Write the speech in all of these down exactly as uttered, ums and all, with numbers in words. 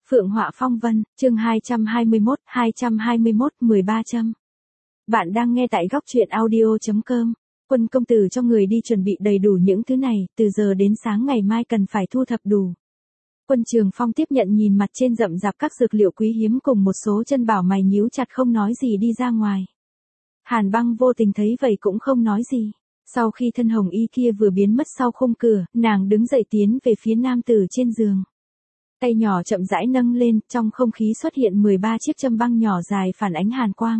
Phượng Họa Phong Vân, chương hai trăm hai mươi mốt, hai trăm hai mươi mốt, mười ba châm. Bạn đang nghe tại góc truyện audio chấm com. Quân công tử cho người đi chuẩn bị đầy đủ những thứ này, từ giờ đến sáng ngày mai cần phải thu thập đủ. Quân Trường Phong tiếp nhận nhìn mặt trên rậm rạp các dược liệu quý hiếm cùng một số chân bảo, mày nhíu chặt không nói gì đi ra ngoài. Hàn Băng vô tình thấy vậy cũng không nói gì. Sau khi thân hồng y kia vừa biến mất sau khung cửa, nàng đứng dậy tiến về phía nam tử trên giường. Tay nhỏ chậm rãi nâng lên, trong không khí xuất hiện mười ba chiếc châm băng nhỏ dài phản ánh hàn quang.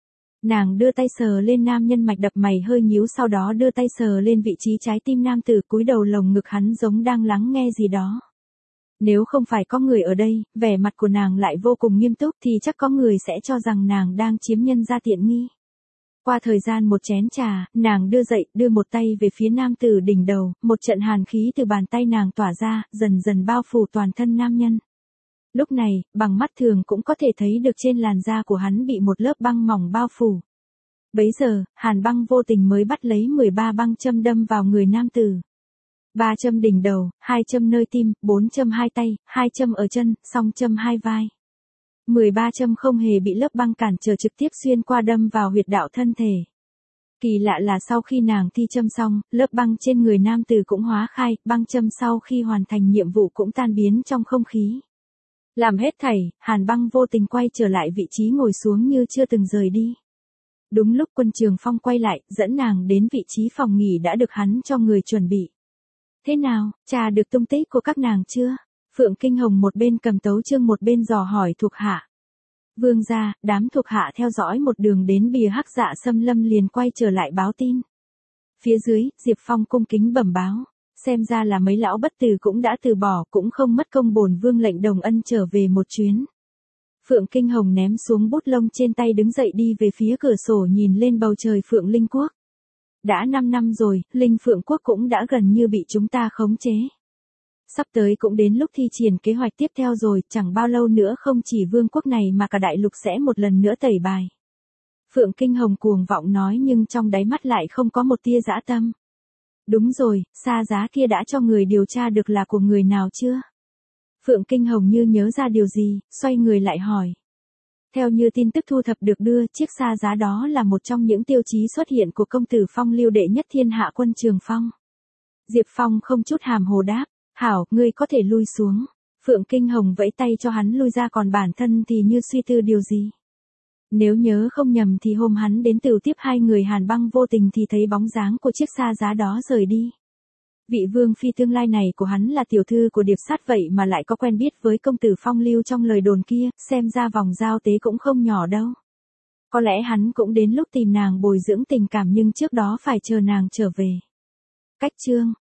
Nàng đưa tay sờ lên nam nhân, mạch đập mày hơi nhíu, sau đó đưa tay sờ lên vị trí trái tim nam tử, cúi đầu lồng ngực hắn giống đang lắng nghe gì đó. Nếu không phải có người ở đây, vẻ mặt của nàng lại vô cùng nghiêm túc thì chắc có người sẽ cho rằng nàng đang chiếm nhân ra tiện nghi. Qua thời gian một chén trà, nàng đưa dậy, đưa một tay về phía nam tử đỉnh đầu, một trận hàn khí từ bàn tay nàng tỏa ra, dần dần bao phủ toàn thân nam nhân. Lúc này, bằng mắt thường cũng có thể thấy được trên làn da của hắn bị một lớp băng mỏng bao phủ. Bấy giờ, Hàn Băng vô tình mới bắt lấy mười ba băng châm đâm vào người nam tử. Ba châm đỉnh đầu, hai châm nơi tim, bốn châm hai tay, hai châm ở chân, song châm hai vai. mười ba châm không hề bị lớp băng cản trở, trực tiếp xuyên qua đâm vào huyệt đạo thân thể. Kỳ lạ là sau khi nàng thi châm xong, lớp băng trên người nam tử cũng hóa khai, băng châm sau khi hoàn thành nhiệm vụ cũng tan biến trong không khí. Làm hết thảy, Hàn Băng vô tình quay trở lại vị trí ngồi xuống như chưa từng rời đi. Đúng lúc Quân Trường Phong quay lại, dẫn nàng đến vị trí phòng nghỉ đã được hắn cho người chuẩn bị. Thế nào, tra được tung tích của các nàng chưa? Phượng Kinh Hồng một bên cầm tấu chương một bên dò hỏi thuộc hạ. Vương gia, đám thuộc hạ theo dõi một đường đến bìa Hắc Dạ Xâm Lâm liền quay trở lại báo tin. Phía dưới, Diệp Phong cung kính bẩm báo. Xem ra là mấy lão bất tử cũng đã từ bỏ, cũng không mất công bổn vương lệnh Đồng Ân trở về một chuyến. Phượng Kinh Hồng ném xuống bút lông trên tay, đứng dậy đi về phía cửa sổ nhìn lên bầu trời Phượng Linh Quốc. Đã năm năm rồi, Linh Phượng Quốc cũng đã gần như bị chúng ta khống chế. Sắp tới cũng đến lúc thi triển kế hoạch tiếp theo rồi, chẳng bao lâu nữa không chỉ vương quốc này mà cả đại lục sẽ một lần nữa tẩy bài. Phượng Kinh Hồng cuồng vọng nói, nhưng trong đáy mắt lại không có một tia dã tâm. Đúng rồi, Sa Giá kia đã cho người điều tra được là của người nào chưa? Phượng Kinh Hồng như nhớ ra điều gì, xoay người lại hỏi. Theo như tin tức thu thập được đưa, chiếc Sa Giá đó là một trong những tiêu chí xuất hiện của công tử Phong Lưu đệ nhất thiên hạ Quân Trường Phong. Diệp Phong không chút hàm hồ đáp. Hảo, ngươi có thể lui xuống. Phượng Kinh Hồng vẫy tay cho hắn lui ra, còn bản thân thì như suy tư điều gì. Nếu nhớ không nhầm thì hôm hắn đến Tửu tiếp hai người Hàn Băng vô tình thì thấy bóng dáng của chiếc Sa Giá đó rời đi. Vị vương phi tương lai này của hắn là tiểu thư của Điệp Sát vậy mà lại có quen biết với công tử Phong Lưu trong lời đồn kia, xem ra vòng giao tế cũng không nhỏ đâu. Có lẽ hắn cũng đến lúc tìm nàng bồi dưỡng tình cảm, nhưng trước đó phải chờ nàng trở về. Cách chương